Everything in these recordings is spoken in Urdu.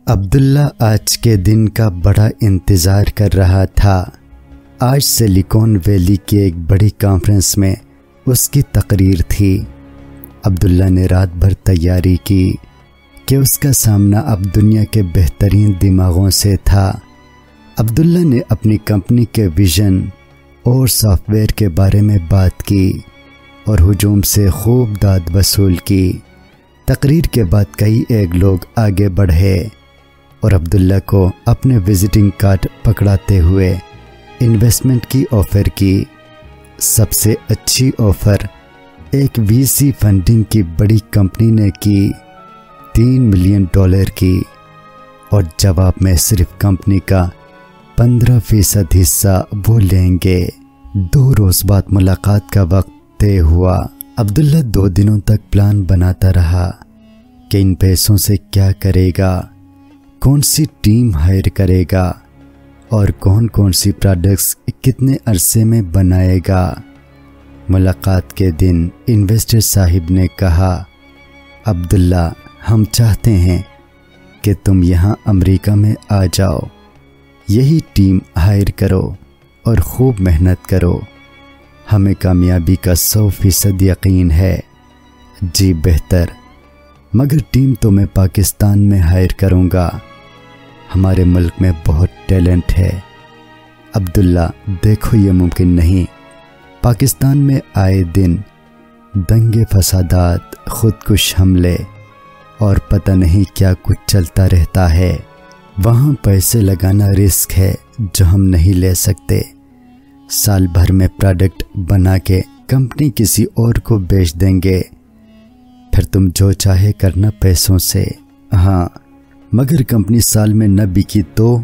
عبداللہ آج کے دن کا بڑا انتظار کر رہا تھا۔ آج سلیکون ویلی کی ایک بڑی کانفرنس میں اس کی تقریر تھی۔ عبداللہ نے رات بھر تیاری کی کہ اس کا سامنا اب دنیا کے بہترین دماغوں سے تھا۔ عبداللہ نے اپنی کمپنی کے ویژن اور سافٹ ویئر کے بارے میں بات کی اور ہجوم سے خوب داد وصول کی۔ تقریر کے بعد کئی ایک لوگ آگے بڑھے اور عبداللہ کو اپنے وزٹنگ کارڈ پکڑاتے ہوئے انویسٹمنٹ کی آفر کی۔ سب سے اچھی آفر ایک VC فنڈنگ کی بڑی کمپنی نے کی، $3 ملین کی، اور جواب میں صرف کمپنی کا 15% حصہ وہ لیں گے۔ 2 روز بعد ملاقات کا وقت طے ہوا۔ عبداللہ 2 دنوں تک پلان بناتا رہا کہ ان پیسوں سے کیا کرے گا، کون سی ٹیم ہائر کرے گا اور کون سی پروڈکٹس کتنے عرصے میں بنائے گا۔ ملاقات کے دن انویسٹر صاحب نے کہا، عبداللہ ہم چاہتے ہیں کہ تم یہاں امریکہ میں آ جاؤ، یہی ٹیم ہائر کرو اور خوب محنت کرو، ہمیں کامیابی کا 100% یقین ہے۔ جی بہتر، مگر ٹیم تو میں پاکستان میں ہائر کروں گا، ہمارے ملک میں بہت ٹیلنٹ ہے۔ عبداللہ دیکھو یہ ممکن نہیں، پاکستان میں آئے دن دنگے فسادات، خودکش حملے اور پتہ نہیں کیا کچھ چلتا رہتا ہے، وہاں پیسے لگانا رسک ہے جو ہم نہیں لے سکتے۔ سال بھر میں پروڈکٹ بنا کے کمپنی کسی اور کو بیچ دیں گے، پھر تم جو چاہے کرنا پیسوں سے۔ ہاں مگر کمپنی سال میں نہ بکی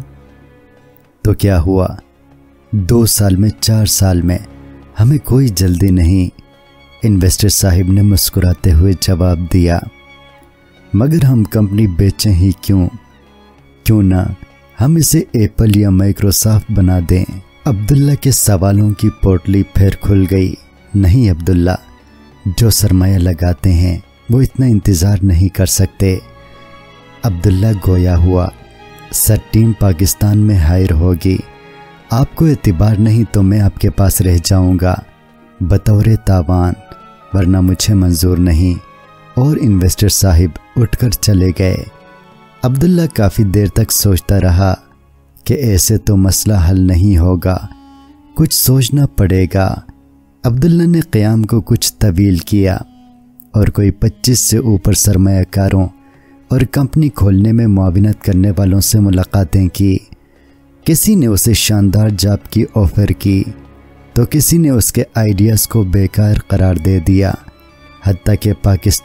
تو کیا ہوا، 2 سال میں 4 سال میں، ہمیں کوئی جلدی نہیں۔ انویسٹر صاحب نے مسکراتے ہوئے جواب دیا، مگر ہم کمپنی بیچیں ہی کیوں نہ ہم اسے ایپل یا مائکروسافٹ بنا دیں۔ عبداللہ کے سوالوں کی پوٹلی پھر کھل گئی۔ نہیں عبداللہ، جو سرمایہ لگاتے ہیں وہ اتنا انتظار نہیں کر سکتے۔ عبداللہ گویا ہوا، سر ٹیم پاکستان میں ہائر ہوگی، آپ کو اعتبار نہیں تو میں آپ کے پاس رہ جاؤں گا بطور تاوان، ورنہ مجھے منظور نہیں۔ اور انویسٹر صاحب اٹھ کر چلے گئے۔ عبداللہ کافی دیر تک سوچتا رہا کہ ایسے تو مسئلہ حل نہیں ہوگا، کچھ سوچنا پڑے گا۔ عبداللہ نے قیام کو کچھ طویل کیا اور کوئی 25 سے اوپر سرمایہ کاروں اور کمپنی کھولنے میں معاونت کرنے والوں سے ملاقاتیں کی۔ کسی نے اسے شاندار جاب کی آفر کی تو کسی نے اس کے آئیڈیاز کو بیکار قرار دے دیا، حتیٰ کہ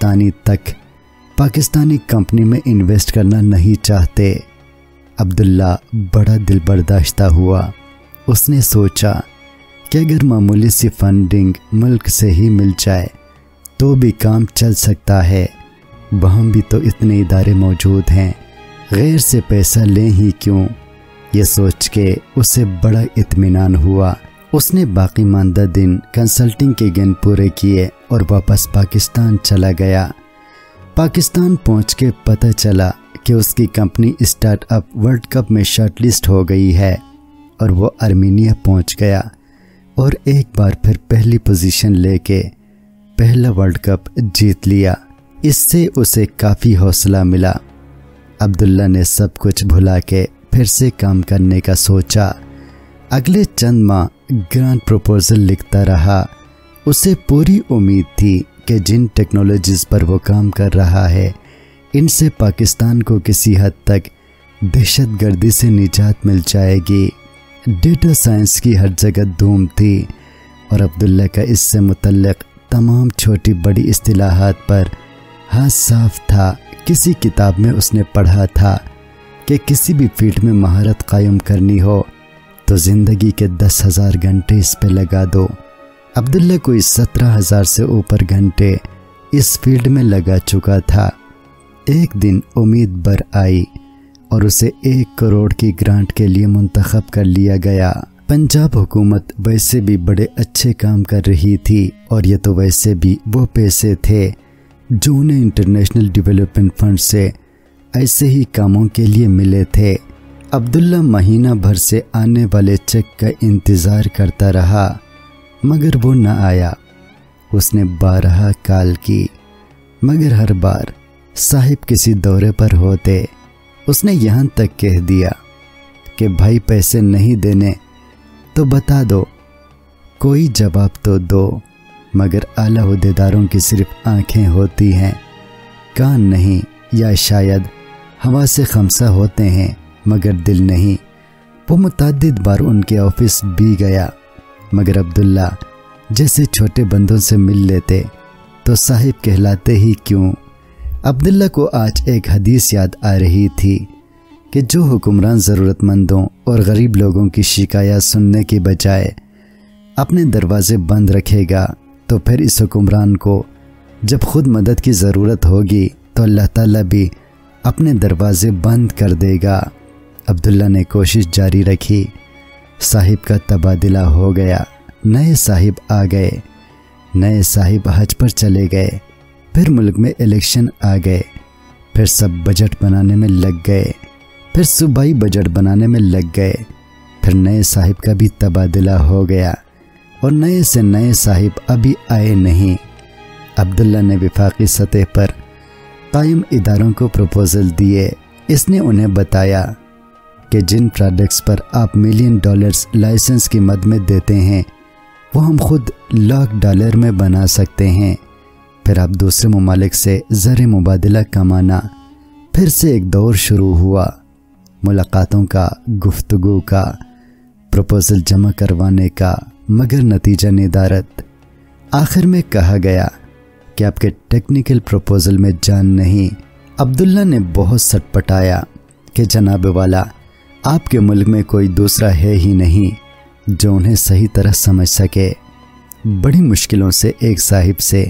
پاکستانی کمپنی میں انویسٹ کرنا نہیں چاہتے۔ عبداللہ بڑا دل برداشتہ ہوا۔ اس نے سوچا کہ اگر معمولی سی فنڈنگ ملک سے ہی مل جائے تو بھی کام چل سکتا ہے، وہاں بھی تو اتنے ادارے موجود ہیں، غیر سے پیسہ لیں ہی کیوں۔ یہ سوچ کے اسے بڑا اطمینان ہوا۔ اس نے باقی ماندہ دن کنسلٹنگ کے گن پورے کیے اور واپس پاکستان چلا گیا۔ پاکستان پہنچ کے پتہ چلا کہ اس کی company startup World Cup میں شارٹ لسٹ ہو گئی ہے اور وہ آرمینیا پہنچ گیا اور ایک بار پھر پہلی پوزیشن لے کے پہلا ورلڈ کپ جیت لیا۔ اس سے اسے کافی حوصلہ ملا۔ عبداللہ نے سب کچھ بھلا کے پھر سے کام کرنے کا سوچا۔ اگلے چند ماہ گرانٹ پروپوزل لکھتا رہا۔ اسے پوری امید تھی کہ جن ٹیکنالوجیز پر وہ کام کر رہا ہے ان سے پاکستان کو کسی حد تک دہشت گردی سے نجات مل جائے گی۔ ڈیٹا سائنس کی ہر جگہ دھوم تھی اور عبداللہ کا اس سے متعلق تمام چھوٹی بڑی اصطلاحات پر ہاتھ صاف تھا۔ کسی کتاب میں اس نے پڑھا تھا کہ کسی بھی فیلڈ میں مہارت قائم کرنی ہو تو زندگی کے 10,000 گھنٹے اس پہ لگا دو۔ عبداللہ کوئی 17,000 سے اوپر گھنٹے اس فیلڈ میں لگا چکا تھا۔ ایک دن امید بر آئی اور اسے 1 کروڑ کی گرانٹ کے لیے منتخب کر لیا گیا۔ پنجاب حکومت ویسے بھی بڑے اچھے کام کر رہی تھی اور یہ تو ویسے بھی وہ پیسے تھے جو انہیں انٹرنیشنل ڈیولپمنٹ فنڈ سے ऐसे ही कामों के लिए मिले थे। अब्दुल्ला महीना भर से आने वाले चेक का इंतज़ार करता रहा, मगर वो न आया। उसने 12 कॉल की, मगर हर बार साहिब किसी दौरे पर होते। उसने यहाँ तक कह दिया कि भाई पैसे नहीं देने तो बता दो, कोई जवाब तो दो। मगर आला ओहदेदारों की सिर्फ आंखें होती हैं, कान नहीं, या शायद हवा से खमसा होते हैं मगर दिल नहीं। वो मुतअद्दिद बार उनके ऑफिस भी गया, मगर अब्दुल्ला जैसे छोटे बंदों से मिल लेते तो साहिब कहलाते ही क्यों। अब्दुल्ला को आज एक हदीस याद आ रही थी कि जो हुक्मरान ज़रूरतमंदों और गरीब लोगों की शिकायत सुनने की बजाय अपने दरवाजे बंद रखेगा, तो फिर इस हुक्मरान को जब खुद मदद की ज़रूरत होगी तो अल्लाह ताला भी अपने दरवाजे बंद कर देगा। अब्दुल्ला ने कोशिश जारी रखी। साहिब का तबादला हो गया, नए साहिब आ गए। नए साहिब हज पर चले गए। फिर मुल्क में इलेक्शन आ गए। फिर सब बजट बनाने में लग गए। फिर सूबाई बजट बनाने में लग गए। फिर नए साहिब का भी तबादला हो गया और नए से नए साहिब अभी आए नहीं। अब्दुल्ला ने वफाकी सतह पर कायम इदारों को प्रपोजल दिए। इसने उन्हें बताया कि जिन प्रोडक्ट्स पर आप $1 मिलियन लाइसेंस की मद में देते हैं वो हम खुद $1,00,000 में बना सकते हैं। फिर आप दूसरे ममालिक से ज़र मुबादला कमाना। फिर से एक दौर शुरू हुआ, मुलाकातों का, गुफ्तगू का, प्रपोजल जमा करवाने का, मगर नतीजा निदारत। आखिर में कहा गया कि आपके टेक्निकल प्रपोजल में जान नहीं। अब्दुल्ला ने बहुत सटपटाया कि जनाब वाला, आपके मुल्क में कोई दूसरा है ही नहीं जो उन्हें सही तरह समझ सके। बड़ी मुश्किलों से एक साहिब से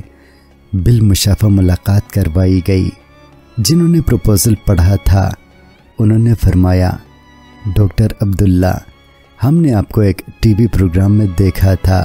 बिलमुशाफा मुलाकात करवाई गई। जिन्होंने प्रपोजल पढ़ा था उन्होंने फरमाया, डॉक्टर अब्दुल्ला, हमने आपको एक टीवी प्रोग्राम में देखा था,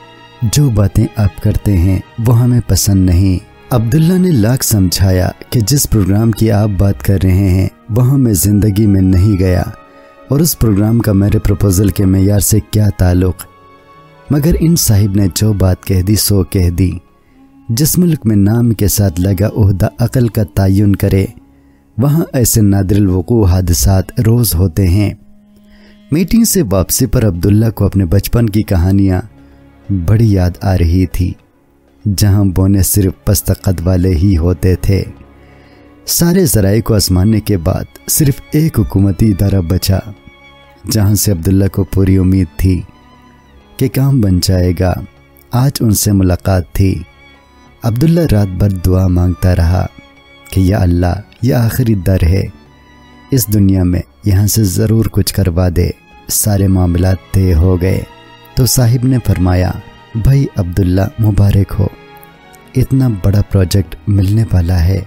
जो बातें आप करते हैं वो हमें पसंद नहीं। अब्दुल्ला ने लाख समझाया कि जिस प्रोग्राम की आप बात कर रहे हैं वहाँ मैं ज़िंदगी में नहीं गया और उस प्रोग्राम का मेरे प्रपोजल के मेयार से क्या ताल्लुक़। मगर इन साहिब ने जो बात कह दी सो कह दी। जिस मुल्क में नाम के साथ लगा ओहदा अक़ल का तयन करे, वहाँ ऐसे नादिरुल वक़ू हादसात रोज़ होते हैं। मीटिंग से वापसी पर अब्दुल्ला को अपने बचपन की कहानियाँ बड़ी याद आ रही थी, जहाँ बोने सिर्फ पस्त कद वाले ही होते थे। सारे ज़राए को आजमाने के बाद सिर्फ एक हुकूमती इदारा बचा, जहाँ से अब्दुल्ला को पूरी उम्मीद थी कि काम बन जाएगा। आज उनसे मुलाकात थी। अब्दुल्ला रात भर दुआ मांगता रहा कि या अल्लाह, यह आखिरी दर है इस दुनिया में, यहाँ से ज़रूर कुछ करवा दे। सारे मामलात तय हो गए तो साहिब ने फरमाया, भाई अब्दुल्ला, मुबारक हो, इतना बड़ा प्रोजेक्ट मिलने वाला है।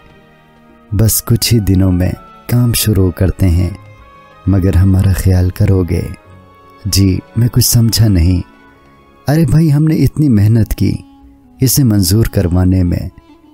बस कुछ ही दिनों में काम शुरू करते हैं, मगर हमारा ख्याल करोगे? जी, मैं कुछ समझा नहीं। अरे भाई, हमने इतनी मेहनत की इसे मंजूर करवाने में।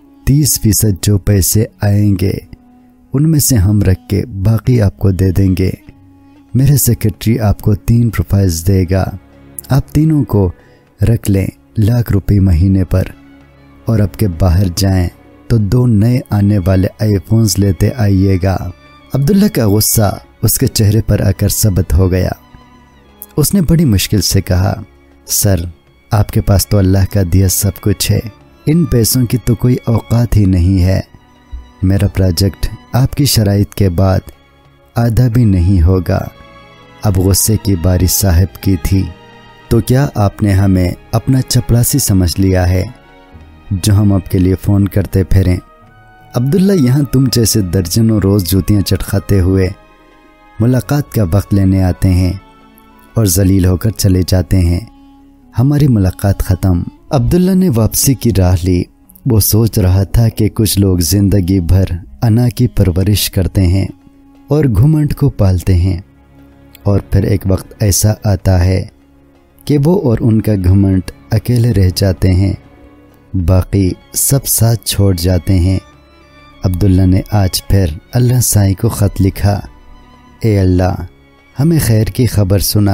30% जो पैसे आएंगे उनमें से हम रख के बाकी आपको दे देंगे। मेरे सेक्रेटरी आपको 3 प्रोफाइल्स देगा। आप तीनों को रख लें ₹1,00,000 महीने पर। और अब के बाहर जाएं तो 2 नए आने वाले आईफोन्स लेते आइएगा। अब्दुल्ला का गुस्सा उसके चेहरे पर आकर सबत हो गया। उसने बड़ी मुश्किल से कहा, सर, आपके पास तो अल्लाह का दिया सब कुछ है, इन पैसों की तो कोई औकात ही नहीं है। मेरा प्रोजेक्ट आपकी शराइत के बाद आधा भी नहीं होगा। अब गुस्से की बारी साहिब की थी। तो क्या आपने हमें अपना चपरासी समझ लिया है जो हम आपके लिए फ़ोन करते फिरें? अब्दुल्ला, यहाँ तुम जैसे दर्जनों रोज़ जूतियाँ चटखाते हुए मुलाकात का वक्त लेने आते हैं और जलील होकर चले जाते हैं। हमारी मुलाकात ख़त्म। अब्दुल्ला ने वापसी की राह ली। वो सोच रहा था कि कुछ लोग ज़िंदगी भर अना की परवरिश करते हैं और घुमंड को पालते हैं, और फिर एक वक्त ऐसा आता है कि वो और उनका घमंड अकेले रह जाते हैं, बाकी सब साथ छोड़ जाते हैं। عبداللہ نے آج پھر اللہ سائی کو خط لکھا، اے اللہ ہمیں خیر کی خبر سنا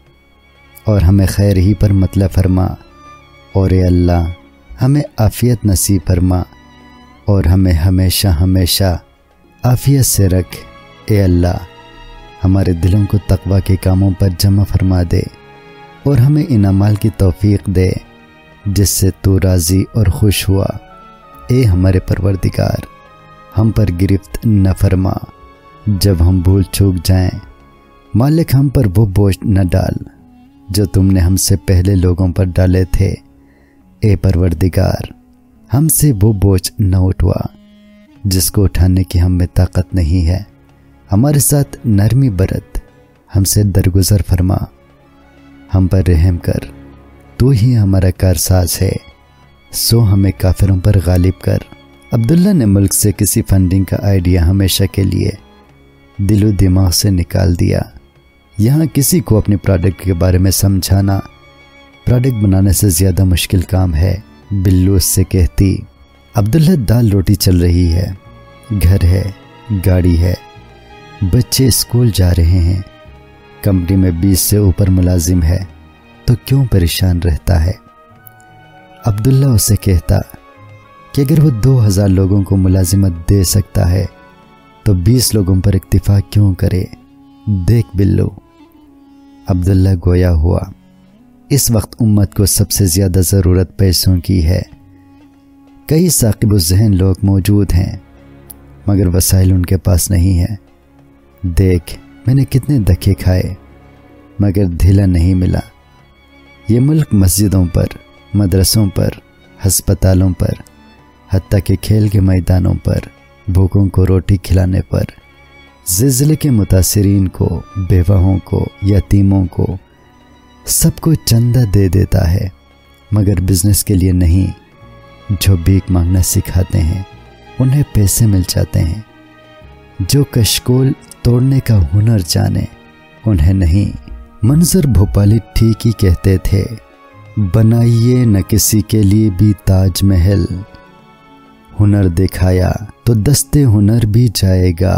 اور ہمیں خیر ہی پر مطلع فرما، اور اے اللہ ہمیں عافیت نصیب فرما اور ہمیں ہمیشہ ہمیشہ عافیت سے رکھ۔ اے اللہ ہمارے دلوں کو تقوی کے کاموں پر جمع فرما دے اور ہمیں ان اعمال کی توفیق دے جس سے تو راضی اور خوش ہوا۔ اے ہمارے پروردگار ہم پر گرفت نہ فرما، جب ہم بھول چوک جائیں مالک ہم پر وہ بوجھ نہ ڈال جو تم نے ہم سے پہلے لوگوں پر ڈالے تھے۔ اے پروردگار ہم سے وہ بوجھ نہ اٹھوا جس کو اٹھانے کی ہم میں طاقت نہیں ہے، ہمارے ساتھ نرمی برت، ہم سے درگزر فرما، ہم پر رحم کر، تو ہی ہمارا کارساز ہے، سو ہمیں کافروں پر غالب کر۔ عبداللہ نے ملک سے کسی فنڈنگ کا آئیڈیا ہمیشہ کے لیے دل و دماغ سے نکال دیا۔ یہاں کسی کو اپنے پروڈکٹ کے بارے میں سمجھانا پروڈکٹ بنانے سے زیادہ مشکل کام ہے۔ بلو اس سے کہتی، عبداللہ دال روٹی چل رہی ہے، گھر ہے، گاڑی ہے، بچے اسکول جا رہے ہیں، کمپنی میں 20 سے اوپر ملازم ہے، تو کیوں پریشان رہتا ہے؟ عبداللہ اسے کہتا کہ اگر وہ 2000 لوگوں کو ملازمت دے سکتا ہے تو 20 لوگوں پر اکتفا کیوں کرے؟ دیکھ بلو۔ عبداللہ گویا ہوا، اس وقت امت کو سب سے زیادہ ضرورت پیسوں کی ہے۔ کئی ثاقب الذہن لوگ موجود ہیں مگر وسائل ان کے پاس نہیں ہے۔ دیکھ میں نے کتنے دھکے کھائے مگر دھیلا نہیں ملا۔ یہ ملک مسجدوں پر، مدرسوں پر، ہسپتالوں پر، حتیٰ کہ کھیل کے میدانوں پر بھوکوں کو روٹی کھلانے پر، زلزلے کے متاثرین کو، بیواہوں کو، یتیموں کو، سب کو چندہ دے دیتا ہے مگر بزنس کے لیے نہیں۔ جو بھیک مانگنا سکھاتے ہیں انہیں پیسے مل جاتے ہیں، جو کشکول توڑنے کا ہنر جانے انہیں نہیں۔ منظر بھوپالی ٹھیک ہی کہتے تھے، بنائیے نہ کسی کے لیے بھی تاج محل، ہنر دکھایا تو دستے ہنر بھی جائے گا۔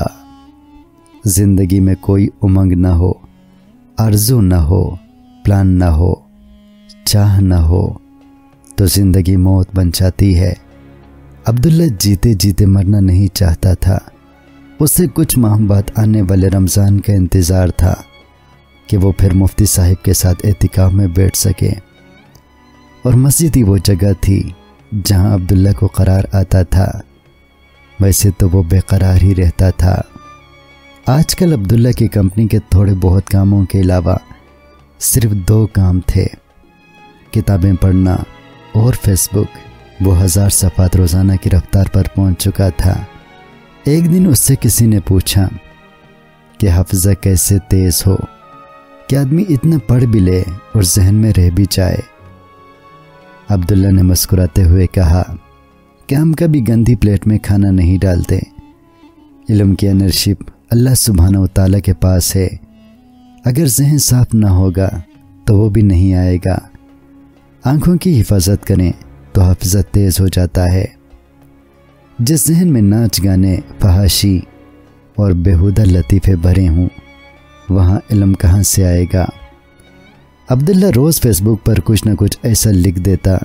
زندگی میں کوئی امنگ نہ ہو، آرزو نہ ہو، پلان نہ ہو، چاہ نہ ہو تو زندگی موت بن جاتی ہے۔ عبداللہ جیتے جیتے مرنا نہیں چاہتا تھا۔ اسے کچھ ماہ بعد آنے والے رمضان کا انتظار تھا کہ وہ پھر مفتی صاحب کے ساتھ اعتکاف میں بیٹھ سکے، اور مسجد ہی وہ جگہ تھی جہاں عبداللہ کو قرار آتا تھا۔ ویسے تو وہ بے قرار ہی رہتا تھا۔ آج کل عبداللہ کی کمپنی کے تھوڑے بہت کاموں کے علاوہ صرف 2 کام تھے، کتابیں پڑھنا اور فیس بک۔ وہ 1000 صفحات روزانہ کی رفتار پر پہنچ چکا تھا۔ ایک دن اس سے کسی نے پوچھا کہ حافظہ کیسے تیز ہو کہ آدمی اتنا پڑھ بھی لے اور ذہن میں رہ بھی جائے؟ عبداللہ نے مسکراتے ہوئے کہا کہ ہم کبھی گندی پلیٹ میں کھانا نہیں ڈالتے۔ علم کی انرشپ اللہ سبحانہ و تعالیٰ کے پاس ہے، اگر ذہن صاف نہ ہوگا تو وہ بھی نہیں آئے گا۔ آنکھوں کی حفاظت کریں تو حافظہ تیز ہو جاتا ہے۔ جس ذہن میں ناچ گانے، فحاشی اور بیہودہ لطیفے بھرے ہوں وہاں علم کہاں سے آئے گا؟ عبداللہ روز فیس بک پر کچھ نہ کچھ ایسا لکھ دیتا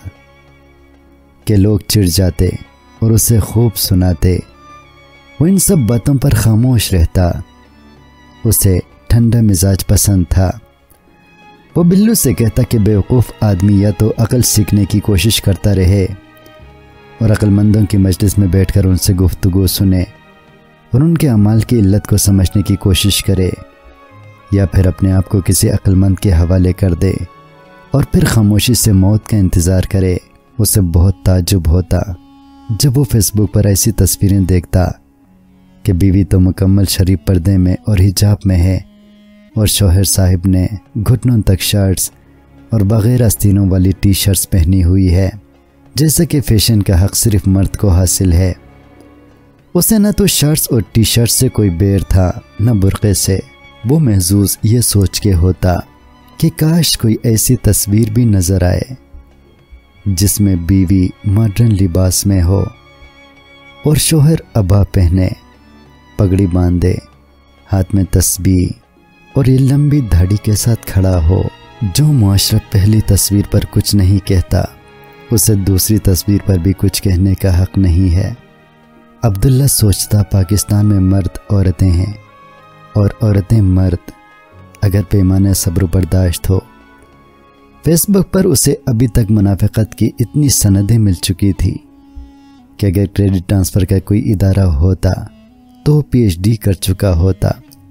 کہ لوگ چڑ جاتے اور اسے خوب سناتے۔ وہ ان سب باتوں پر خاموش رہتا۔ اسے ٹھنڈا مزاج پسند تھا۔ وہ بلو سے کہتا کہ بیوقوف آدمی یا تو عقل سیکھنے کی کوشش کرتا رہے اور عقل مندوں کی مجلس میں بیٹھ کر ان سے گفتگو سنے اور ان کے اعمال کی علت کو سمجھنے کی کوشش کرے، یا پھر اپنے آپ کو کسی عقل مند کے حوالے کر دے اور پھر خاموشی سے موت کا انتظار کرے۔ اسے بہت تعجب ہوتا جب وہ فیس بک پر ایسی تصویریں دیکھتا کہ بیوی تو مکمل شریف پردے میں اور حجاب میں ہے اور شوہر صاحب نے گھٹنوں تک شرٹس اور بغیر آستینوں والی ٹی شرٹس پہنی ہوئی ہے، جیسا کہ فیشن کا حق صرف مرد کو حاصل ہے۔ اسے نہ تو شرٹس اور ٹی شرٹ سے کوئی بیر تھا نہ برقعے سے۔ وہ محظوظ یہ سوچ کے ہوتا کہ کاش کوئی ایسی تصویر بھی نظر آئے جس میں بیوی ماڈرن لباس میں ہو اور شوہر عبا پہنے، پگڑی باندھے، ہاتھ میں تسبیح اور یہ لمبی دھاڑی کے ساتھ کھڑا ہو۔ جو معاشرہ پہلی تصویر پر کچھ نہیں کہتا، اسے دوسری تصویر پر بھی کچھ کہنے کا حق نہیں ہے۔ عبداللہ سوچتا پاکستان میں مرد عورتیں ہیں اور عورتیں مرد، اگر پیمانہ صبر و برداشت ہو۔ فیس بک پر اسے ابھی تک منافقت کی اتنی سندیں مل چکی تھی کہ اگر کریڈٹ ٹرانسفر کا کوئی ادارہ ہوتا تو پی ایچ ڈی کر چکا ہوتا،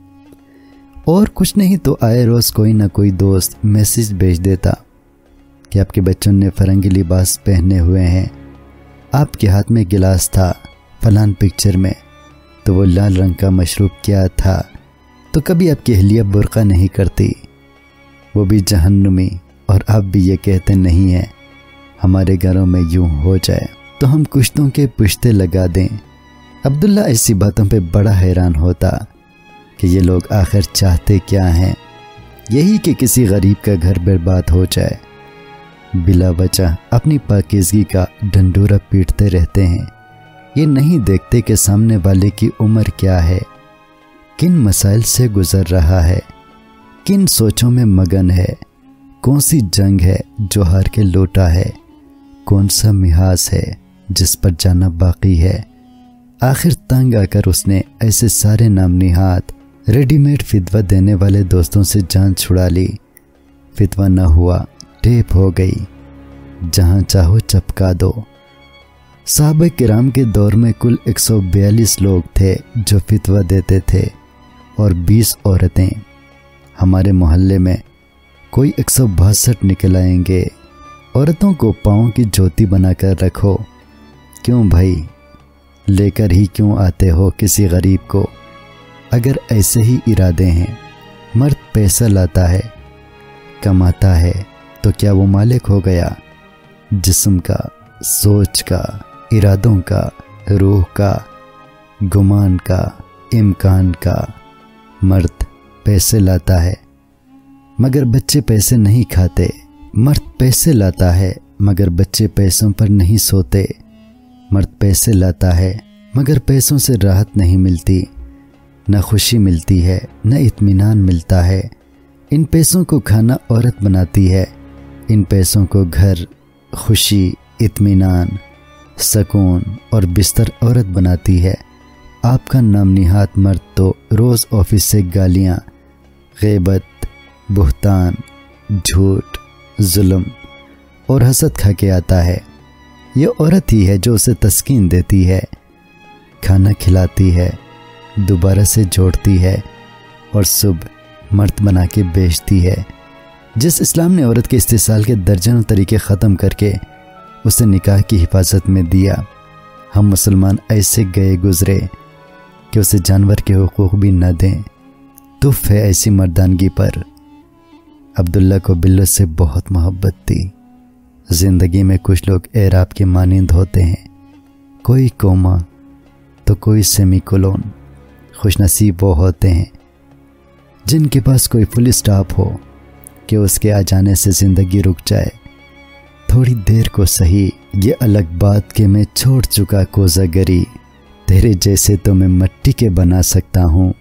اور کچھ نہیں تو آئے روز کوئی نہ کوئی دوست میسیج بھیج دیتا کہ آپ کے بچوں نے فرنگی لباس پہنے ہوئے ہیں، آپ کے ہاتھ میں گلاس تھا فلان پکچر میں، تو وہ لال رنگ کا مشروب کیا تھا، تو کبھی آپ کی اہلیہ برقع نہیں کرتی، وہ بھی جہنمی، اور آپ بھی یہ کہتے نہیں ہیں ہمارے گھروں میں یوں ہو جائے تو ہم کشتوں کے پشتے لگا دیں۔ عبداللہ ایسی باتوں پہ بڑا حیران ہوتا کہ یہ لوگ آخر چاہتے کیا ہیں؟ یہی کہ کسی غریب کا گھر برباد ہو جائے، بلا وجہ اپنی پاکیزگی کا ڈنڈورا پیٹتے رہتے ہیں۔ یہ نہیں دیکھتے کہ سامنے والے کی عمر کیا ہے، کن مسائل سے گزر رہا ہے، کن سوچوں میں مگن ہے، کون سی جنگ ہے جو ہار کے لوٹا ہے، کون سا محاذ ہے جس پر جانا باقی ہے۔ آخر تنگ آ کر اس نے ایسے سارے نام نہاد ریڈی میڈ فتویٰ دینے والے دوستوں سے جان چھڑا لی۔ فتویٰ نہ ہوا، ٹیپ ہو گئی، جہاں چاہو چپکا دو۔ صحابہ کرام کے دور میں کل 142 لوگ تھے جو فتویٰ دیتے تھے اور 20 عورتیں۔ ہمارے محلے میں کوئی 162 نکل آئیں گے۔ عورتوں کو پاؤں کی جوتی بنا کر رکھو۔ کیوں بھائی، لے کر ہی کیوں آتے ہو کسی غریب کو؟ اگر ایسے ہی ارادے ہیں، مرد پیسہ لاتا ہے، کماتا ہے، تو کیا وہ مالک ہو گیا جسم کا، سوچ کا، ارادوں کا، روح کا، گمان کا، امکان کا؟ مرد پیسے لاتا ہے مگر بچے پیسے نہیں کھاتے، مرد پیسے لاتا ہے مگر بچے پیسوں پر نہیں سوتے، مرد پیسے لاتا ہے مگر پیسوں سے راحت نہیں ملتی، نہ خوشی ملتی ہے، نہ اطمینان ملتا ہے۔ ان پیسوں کو کھانا عورت بناتی ہے، ان پیسوں کو گھر، خوشی، اطمینان، سکون اور بستر عورت بناتی ہے۔ آپ کا نام نہاد مرد تو روز آفس سے گالیاں، غیبت، بہتان، جھوٹ، ظلم اور حسد کھا کے آتا ہے۔ یہ عورت ہی ہے جو اسے تسکین دیتی ہے، کھانا کھلاتی ہے، دوبارہ سے جوڑتی ہے اور صبح مرد بنا کے بیچتی ہے۔ جس اسلام نے عورت کے استحصال کے درجنوں طریقے ختم کر کے اسے نکاح کی حفاظت میں دیا، ہم مسلمان ایسے گئے گزرے کہ اسے جانور کے حقوق بھی نہ دیں۔ تف ہے ایسی مردانگی پر۔ عبداللہ کو بلّوں سے بہت محبت تھی۔ زندگی میں کچھ لوگ اعراب کے مانند ہوتے ہیں، کوئی کوما تو کوئی سیمی کولون۔ خوش نصیب وہ ہوتے ہیں جن کے پاس کوئی فل اسٹاپ ہو کہ اس کے آ جانے سے زندگی رک جائے۔ تھوڑی دیر کو سہی، یہ الگ بات کہ میں چھوڑ چکا کوزہ گری، تیرے جیسے تو میں مٹی کے بنا سکتا ہوں،